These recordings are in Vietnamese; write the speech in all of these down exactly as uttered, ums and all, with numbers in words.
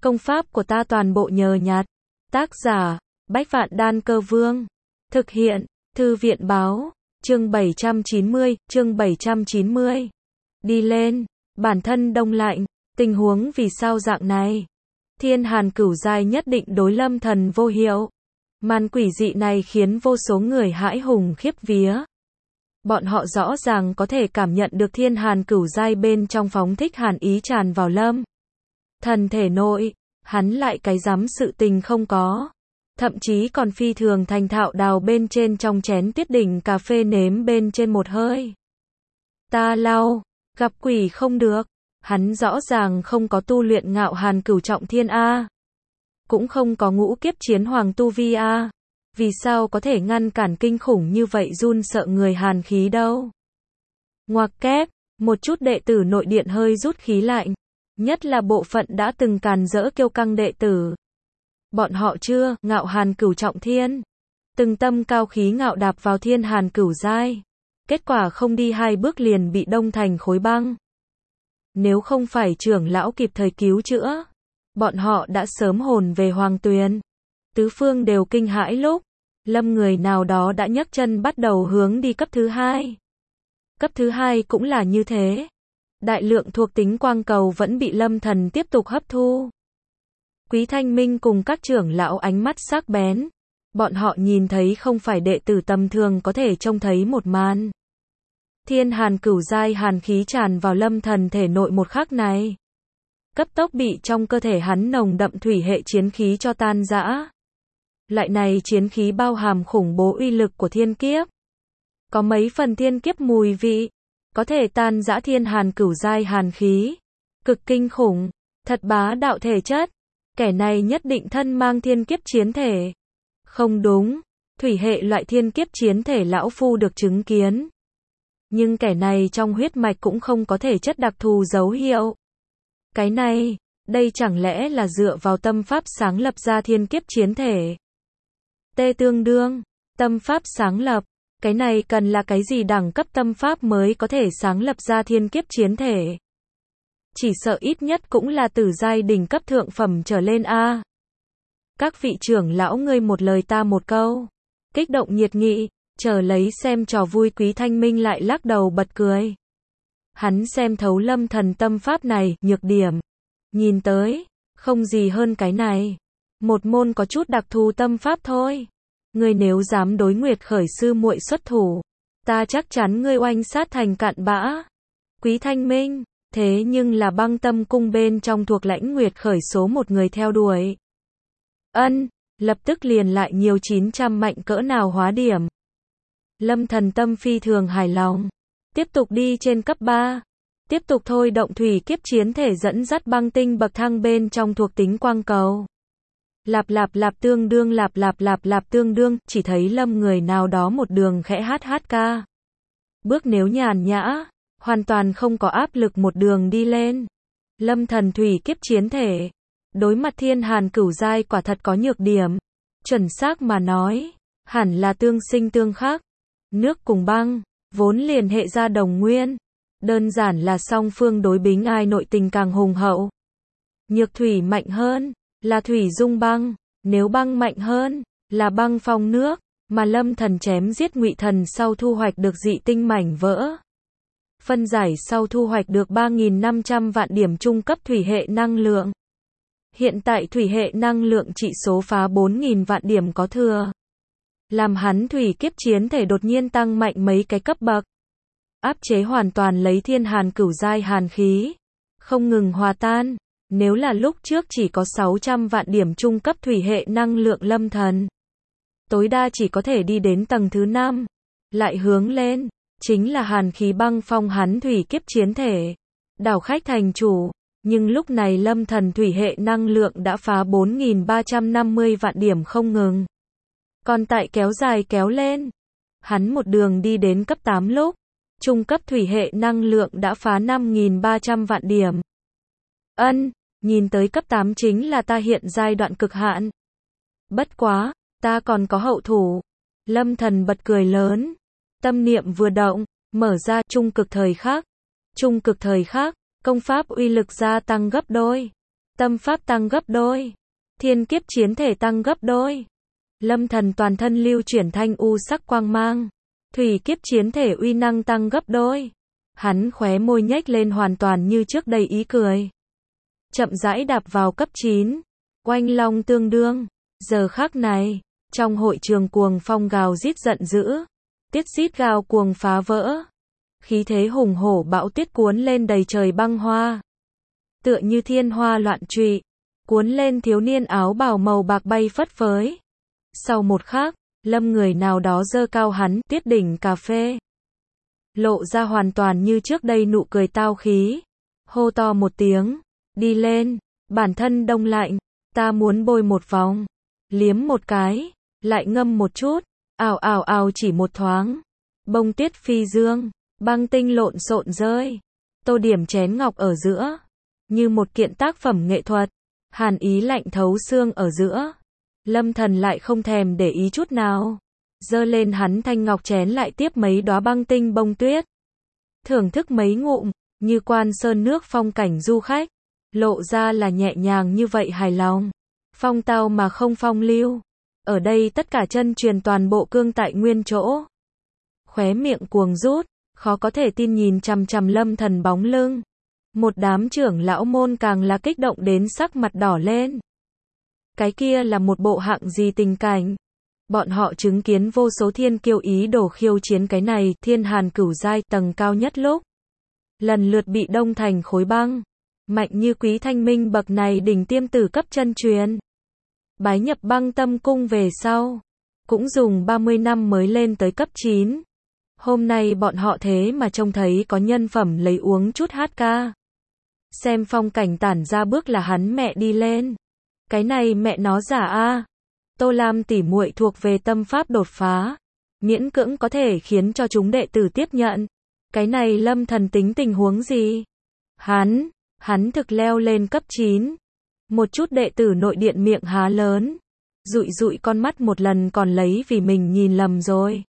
Công pháp của ta toàn bộ nhờ nhặt. Tác giả, Bách Vạn Đan Cơ Vương. Thực hiện, Thư viện Báo. Chương bảy trăm chín mươi, chương bảy trăm chín mươi. Đi lên, bản thân đông lạnh, tình huống vì sao dạng này? Thiên Hàn Cửu giai nhất định đối Lâm Thần vô hiệu. Màn quỷ dị này khiến vô số người hãi hùng khiếp vía. Bọn họ rõ ràng có thể cảm nhận được Thiên Hàn Cửu giai bên trong phóng thích hàn ý tràn vào Lâm Thần thể nội, hắn lại cái dám sự tình không có. Thậm chí còn phi thường thành thạo đào bên trên trong chén tuyết đỉnh cà phê nếm bên trên một hơi. Ta lau, gặp quỷ không được, hắn rõ ràng không có tu luyện Ngạo Hàn Cửu trọng thiên a, cũng không có ngũ kiếp chiến hoàng tu vi a, vì sao có thể ngăn cản kinh khủng như vậy run sợ người hàn khí đâu? Ngoặc kép, một chút đệ tử nội điện hơi rút khí lạnh, nhất là bộ phận đã từng càn rỡ kiêu căng đệ tử. Bọn họ chưa Ngạo Hàn Cửu trọng thiên, từng tâm cao khí ngạo đạp vào Thiên Hàn Cửu giai, kết quả không đi hai bước liền bị đông thành khối băng. Nếu không phải trưởng lão kịp thời cứu chữa, bọn họ đã sớm hồn về hoàng tuyền. Tứ phương đều kinh hãi lúc Lâm người nào đó đã nhấc chân bắt đầu hướng đi cấp thứ hai. Cấp thứ hai cũng là như thế. Đại lượng thuộc tính quang cầu vẫn bị Lâm Thần tiếp tục hấp thu. Quý Thanh Minh cùng các trưởng lão ánh mắt sắc bén. Bọn họ nhìn thấy không phải đệ tử tầm thường có thể trông thấy một màn. Thiên Hàn Cửu giai hàn khí tràn vào Lâm Thần thể nội một khắc này, cấp tốc bị trong cơ thể hắn nồng đậm thủy hệ chiến khí cho tan rã. Loại này chiến khí bao hàm khủng bố uy lực của thiên kiếp. Có mấy phần thiên kiếp mùi vị, có thể tan rã Thiên Hàn Cửu giai hàn khí. Cực kinh khủng, thật bá đạo thể chất. Kẻ này nhất định thân mang thiên kiếp chiến thể. Không đúng, thủy hệ loại thiên kiếp chiến thể lão phu được chứng kiến. Nhưng kẻ này trong huyết mạch cũng không có thể chất đặc thù dấu hiệu. Cái này, đây chẳng lẽ là dựa vào tâm pháp sáng lập ra thiên kiếp chiến thể? Tê tương đương, tâm pháp sáng lập, cái này cần là cái gì đẳng cấp tâm pháp mới có thể sáng lập ra thiên kiếp chiến thể? Chỉ sợ ít nhất cũng là tử giai đỉnh cấp thượng phẩm trở lên a. Các vị trưởng lão ngươi một lời ta một câu, kích động nhiệt nghị, chờ lấy xem trò vui. Quý Thanh Minh lại lắc đầu bật cười. Hắn xem thấu Lâm Thần tâm pháp này, nhược điểm. Nhìn tới, không gì hơn cái này. Một môn có chút đặc thù tâm pháp thôi. Ngươi nếu dám đối Nguyệt Khởi sư muội xuất thủ, ta chắc chắn ngươi oanh sát thành cạn bã. Quý Thanh Minh, thế nhưng là Băng Tâm cung bên trong thuộc lãnh Nguyệt Khởi số một người theo đuổi. Ân, lập tức liền lại nhiều chín trăm mạnh cỡ nào hóa điểm. Lâm Thần tâm phi thường hài lòng. Tiếp tục đi trên cấp ba. Tiếp tục thôi động thủy kiếp chiến thể dẫn dắt băng tinh bậc thang bên trong thuộc tính quang cầu. Lạp lạp lạp tương đương lạp lạp lạp lạp tương đương, chỉ thấy Lâm người nào đó một đường khẽ hát hát ca. Bước nếu nhàn nhã, hoàn toàn không có áp lực một đường đi lên. Lâm Thần thủy kiếp chiến thể, đối mặt Thiên Hàn Cửu giai quả thật có nhược điểm. Chuẩn xác mà nói, hẳn là tương sinh tương khắc. Nước cùng băng, vốn liền hệ ra đồng nguyên. Đơn giản là song phương đối bính ai nội tình càng hùng hậu. Nhược thủy mạnh hơn, là thủy dung băng. Nếu băng mạnh hơn, là băng phong nước. Mà Lâm Thần chém giết Ngụy Thần sau thu hoạch được dị tinh mảnh vỡ. Phân giải sau thu hoạch được ba nghìn năm trăm vạn điểm trung cấp thủy hệ năng lượng. Hiện tại thủy hệ năng lượng trị số phá bốn nghìn vạn điểm có thừa. Làm hắn thủy kiếp chiến thể đột nhiên tăng mạnh mấy cái cấp bậc. Áp chế hoàn toàn lấy Thiên Hàn Cửu giai hàn khí. Không ngừng hòa tan. Nếu là lúc trước chỉ có sáu trăm vạn điểm trung cấp thủy hệ năng lượng Lâm Thần, tối đa chỉ có thể đi đến tầng thứ năm. Lại hướng lên, chính là hàn khí băng phong hắn thủy kiếp chiến thể. Đảo khách thành chủ. Nhưng lúc này Lâm Thần thủy hệ năng lượng đã phá bốn nghìn ba trăm năm mươi vạn điểm không ngừng. Còn tại kéo dài kéo lên. Hắn một đường đi đến cấp tám lúc. Trung cấp thủy hệ năng lượng đã phá năm nghìn ba trăm vạn điểm. Ân, nhìn tới cấp tám chính là ta hiện giai đoạn cực hạn. Bất quá, ta còn có hậu thủ. Lâm Thần bật cười lớn. Tâm niệm vừa động, mở ra trung cực thời khắc. Trung cực thời khắc, công pháp uy lực gia tăng gấp đôi. tâm pháp tăng gấp đôi, thiên kiếp chiến thể tăng gấp đôi. Lâm Thần toàn thân lưu chuyển thanh u sắc quang mang, thủy kiếp chiến thể uy năng tăng gấp đôi. Hắn khóe môi nhếch lên hoàn toàn như trước đây ý cười. Chậm rãi đạp vào cấp chín, oanh long tương đương. Giờ khắc này, trong hội trường cuồng phong gào rít giận dữ, tiết rít gào cuồng phá vỡ. Khí thế hùng hổ bão tuyết cuốn lên đầy trời băng hoa. Tựa như thiên hoa loạn trụy, cuốn lên thiếu niên áo bào màu bạc bay phất phới. Sau một khắc, lâm người nào đó giơ cao hắn, tiết đỉnh cà phê. Lộ ra hoàn toàn như trước đây nụ cười tao khí. Hô to một tiếng, đi lên, bản thân đông lạnh, ta muốn bôi một vòng. Liếm một cái, lại ngâm một chút, ào ào ào chỉ một thoáng. Bông tuyết phi dương, băng tinh lộn xộn rơi. Tô điểm chén ngọc ở giữa, như một kiện tác phẩm nghệ thuật. Hàn ý lạnh thấu xương ở giữa. Lâm Thần lại không thèm để ý chút nào. Giơ lên hắn thanh ngọc chén lại tiếp mấy đóa băng tinh bông tuyết. Thưởng thức mấy ngụm, như quan sơn nước phong cảnh du khách. Lộ ra là nhẹ nhàng như vậy hài lòng. Phong tao mà không phong lưu. Ở đây tất cả chân truyền toàn bộ cương tại nguyên chỗ. Khóe miệng cuồng rút, khó có thể tin nhìn chằm chằm Lâm Thần bóng lưng. Một đám trưởng lão môn càng là kích động đến sắc mặt đỏ lên. Cái kia là một bộ hạng gì tình cảnh? Bọn họ chứng kiến vô số thiên kiêu ý đồ khiêu chiến cái này, thiên hàn cửu giai tầng cao nhất lúc. Lần lượt bị đông thành khối băng. Mạnh như Quý Thanh Minh bậc này đỉnh tiêm tử cấp chân truyền. Bái nhập băng tâm cung về sau. Cũng dùng ba mươi năm mới lên tới cấp chín. Hôm nay bọn họ thế mà trông thấy có nhân phẩm lấy uống chút hát ca. Xem phong cảnh tản ra bước là hắn mẹ đi lên. Cái này mẹ nó giả a. Tô Lam tỷ muội thuộc về tâm pháp đột phá, miễn cưỡng có thể khiến cho chúng đệ tử tiếp nhận. Cái này Lâm Thần tính tình huống gì? Hắn, hắn thực leo lên cấp chín. Một chút đệ tử nội điện miệng há lớn, dụi dụi con mắt một lần còn lấy vì mình nhìn lầm rồi.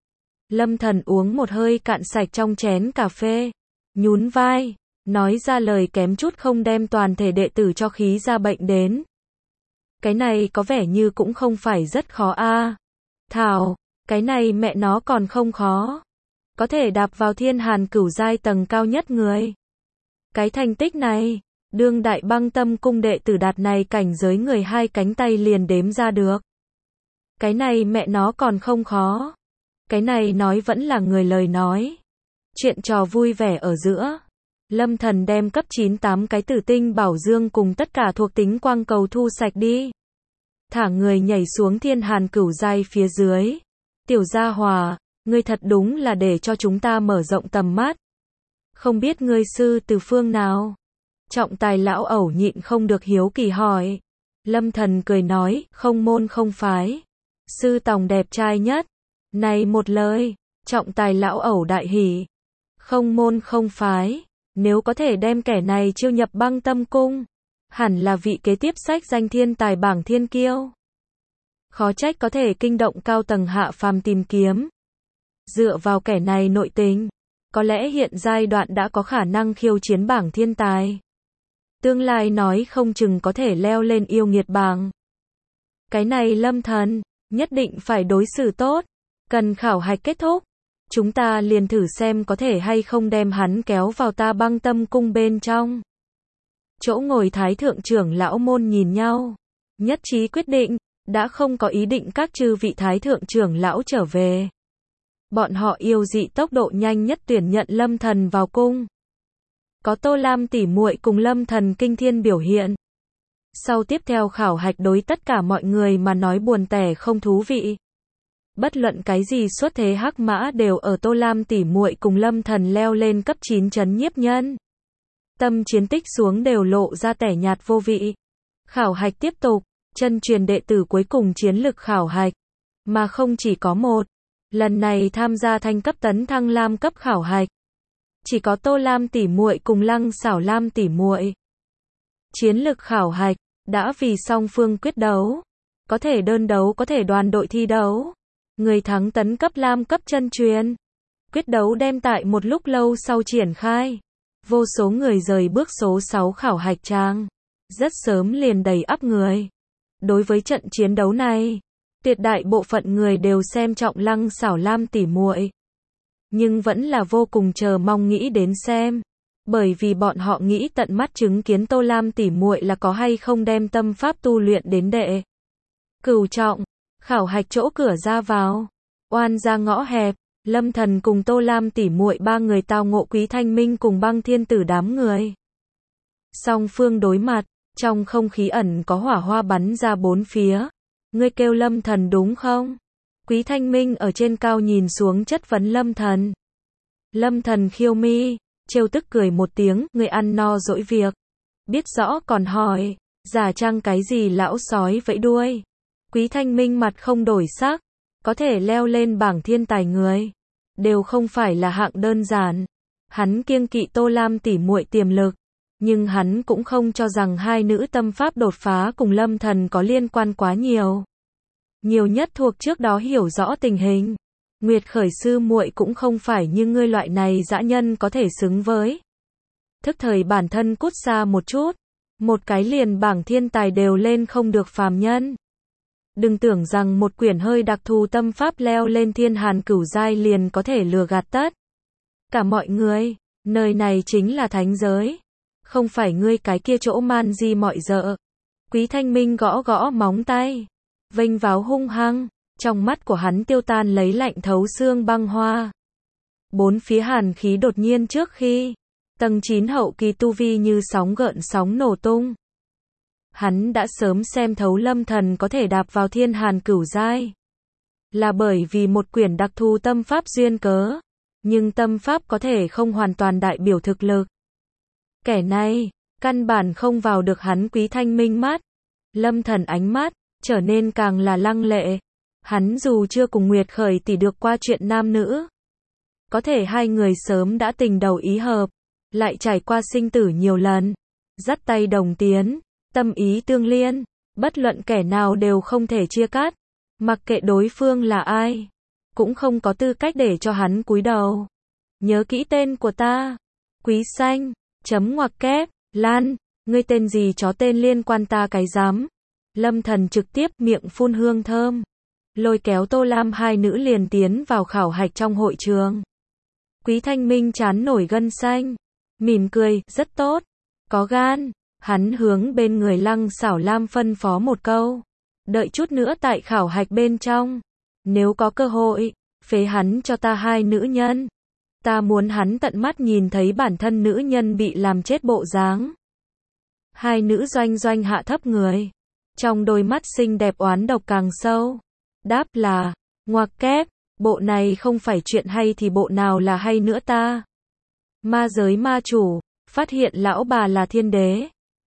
Lâm Thần uống một hơi cạn sạch trong chén cà phê, nhún vai, nói ra lời kém chút không đem toàn thể đệ tử cho khí ra bệnh đến. Cái này có vẻ như cũng không phải rất khó a. À. Thảo, cái này mẹ nó còn không khó. Có thể đạp vào thiên hàn cửu giai tầng cao nhất người. Cái thành tích này, đương đại băng tâm cung đệ tử đạt này cảnh giới người hai cánh tay liền đếm ra được. Cái này mẹ nó còn không khó. Cái này nói vẫn là người lời nói. Chuyện trò vui vẻ ở giữa. Lâm Thần đem cấp chín tám cái tử tinh bảo dương cùng tất cả thuộc tính quang cầu thu sạch đi. Thả người nhảy xuống thiên hàn cửu giai phía dưới. Tiểu gia hòa, ngươi thật đúng là để cho chúng ta mở rộng tầm mắt. Không biết ngươi sư từ phương nào? Trọng tài lão ẩu nhịn không được hiếu kỳ hỏi. Lâm Thần cười nói, không môn không phái. Sư tòng đẹp trai nhất. Này một lời, trọng tài lão ẩu đại hỉ. Không môn không phái. Nếu có thể đem kẻ này chiêu nhập băng tâm cung, hẳn là vị kế tiếp sách danh thiên tài bảng thiên kiêu. Khó trách có thể kinh động cao tầng hạ phàm tìm kiếm. Dựa vào kẻ này nội tình, có lẽ hiện giai đoạn đã có khả năng khiêu chiến bảng thiên tài. Tương lai nói không chừng có thể leo lên yêu nghiệt bảng. Cái này Lâm Thần, nhất định phải đối xử tốt. Cần khảo hạch kết thúc, chúng ta liền thử xem có thể hay không đem hắn kéo vào ta băng tâm cung bên trong. Chỗ ngồi thái thượng trưởng lão môn nhìn nhau, nhất trí quyết định, đã không có ý định các chư vị thái thượng trưởng lão trở về. Bọn họ yêu dị tốc độ nhanh nhất tuyển nhận Lâm Thần vào cung. Có Tô Lam tỷ muội cùng Lâm Thần kinh thiên biểu hiện. Sau tiếp theo khảo hạch đối tất cả mọi người mà nói buồn tẻ không thú vị. Bất luận cái gì xuất thế hắc mã đều ở Tô Lam tỷ muội cùng Lâm Thần leo lên cấp chín chấn nhiếp nhân. Tâm chiến tích xuống đều lộ ra tẻ nhạt vô vị. Khảo hạch tiếp tục, chân truyền đệ tử cuối cùng chiến lực khảo hạch. Mà không chỉ có một. Lần này tham gia thanh cấp tấn thăng lam cấp khảo hạch. Chỉ có Tô Lam tỷ muội cùng Lăng Xảo Lam tỷ muội. Chiến lực khảo hạch, đã vì song phương quyết đấu. Có thể đơn đấu có thể đoàn đội thi đấu. Người thắng tấn cấp lam cấp chân truyền. Quyết đấu đem tại một lúc lâu sau triển khai. Vô số người rời bước số sáu khảo hạch trang. rất sớm liền đầy ắp người. Đối với trận chiến đấu này, tuyệt đại bộ phận người đều xem trọng Lăng Xảo Lam tỉ muội, nhưng vẫn là vô cùng chờ mong nghĩ đến xem, bởi vì bọn họ nghĩ tận mắt chứng kiến Tô Lam tỉ muội là có hay không đem tâm pháp tu luyện đến đệ cửu trọng. Khảo hạch chỗ cửa ra vào, oan ra ngõ hẹp, Lâm Thần cùng Tô Lam tỉ muội ba người tao ngộ Quý Thanh Minh cùng Băng Thiên Tử đám người. Song phương đối mặt, trong không khí ẩn có hỏa hoa bắn ra bốn phía. Ngươi kêu Lâm Thần đúng không? Quý Thanh Minh ở trên cao nhìn xuống chất vấn Lâm Thần. Lâm Thần khiêu mi, trêu tức cười một tiếng, ngươi ăn no dỗi việc. Biết rõ còn hỏi, giả trang cái gì lão sói vẫy đuôi. Quý Thanh Minh mặt không đổi sắc, có thể leo lên bảng thiên tài người, đều không phải là hạng đơn giản. Hắn kiêng kỵ Tô Lam tỉ muội tiềm lực, nhưng hắn cũng không cho rằng hai nữ tâm pháp đột phá cùng Lâm Thần có liên quan quá nhiều. Nhiều nhất thuộc trước đó hiểu rõ tình hình. Nguyệt Khởi sư muội cũng không phải như ngươi loại này dã nhân có thể xứng với. Thức thời bản thân cút xa một chút, một cái liền bảng thiên tài đều lên không được phàm nhân. Đừng tưởng rằng một quyển hơi đặc thù tâm pháp leo lên thiên hàn cửu giai liền có thể lừa gạt tất cả mọi người, nơi này chính là thánh giới, không phải ngươi cái kia chỗ man di mọi dợ. Quý Thanh Minh gõ gõ móng tay, vênh váo hung hăng, trong mắt của hắn tiêu tan lấy lạnh thấu xương băng hoa. Bốn phía hàn khí đột nhiên trước khi tầng chín hậu kỳ tu vi như sóng gợn sóng nổ tung. Hắn đã sớm xem thấu Lâm Thần có thể đạp vào thiên hàn cửu giai, là bởi vì một quyển đặc thù tâm pháp duyên cớ, nhưng tâm pháp có thể không hoàn toàn đại biểu thực lực. Kẻ này, căn bản không vào được hắn Quý Thanh Minh mắt. Lâm Thần ánh mắt trở nên càng là lăng lệ. Hắn dù chưa cùng Nguyệt Khởi tỷ được qua chuyện nam nữ, có thể hai người sớm đã tình đầu ý hợp, lại trải qua sinh tử nhiều lần, dắt tay đồng tiến, tâm ý tương liên, bất luận kẻ nào đều không thể chia cắt, mặc kệ đối phương là ai, cũng không có tư cách để cho hắn cúi đầu. Nhớ kỹ tên của ta, Quý Xanh, chấm ngoặc kép, Lan, ngươi tên gì chó tên liên quan ta cái dám. Lâm Thần trực tiếp miệng phun hương thơm, lôi kéo Tô Lam hai nữ liền tiến vào khảo hạch trong hội trường. Quý Thanh Minh chán nổi gân xanh, mỉm cười, rất tốt, có gan. Hắn hướng bên người Lăng Xảo Lam phân phó một câu, đợi chút nữa tại khảo hạch bên trong, nếu có cơ hội, phế hắn cho ta hai nữ nhân. Ta muốn hắn tận mắt nhìn thấy bản thân nữ nhân bị làm chết bộ dáng. Hai nữ doanh doanh hạ thấp người, trong đôi mắt xinh đẹp oán độc càng sâu. Đáp là, ngoặc kép, bộ này không phải chuyện hay thì bộ nào là hay nữa ta. Ma giới ma chủ, phát hiện lão bà là thiên đế.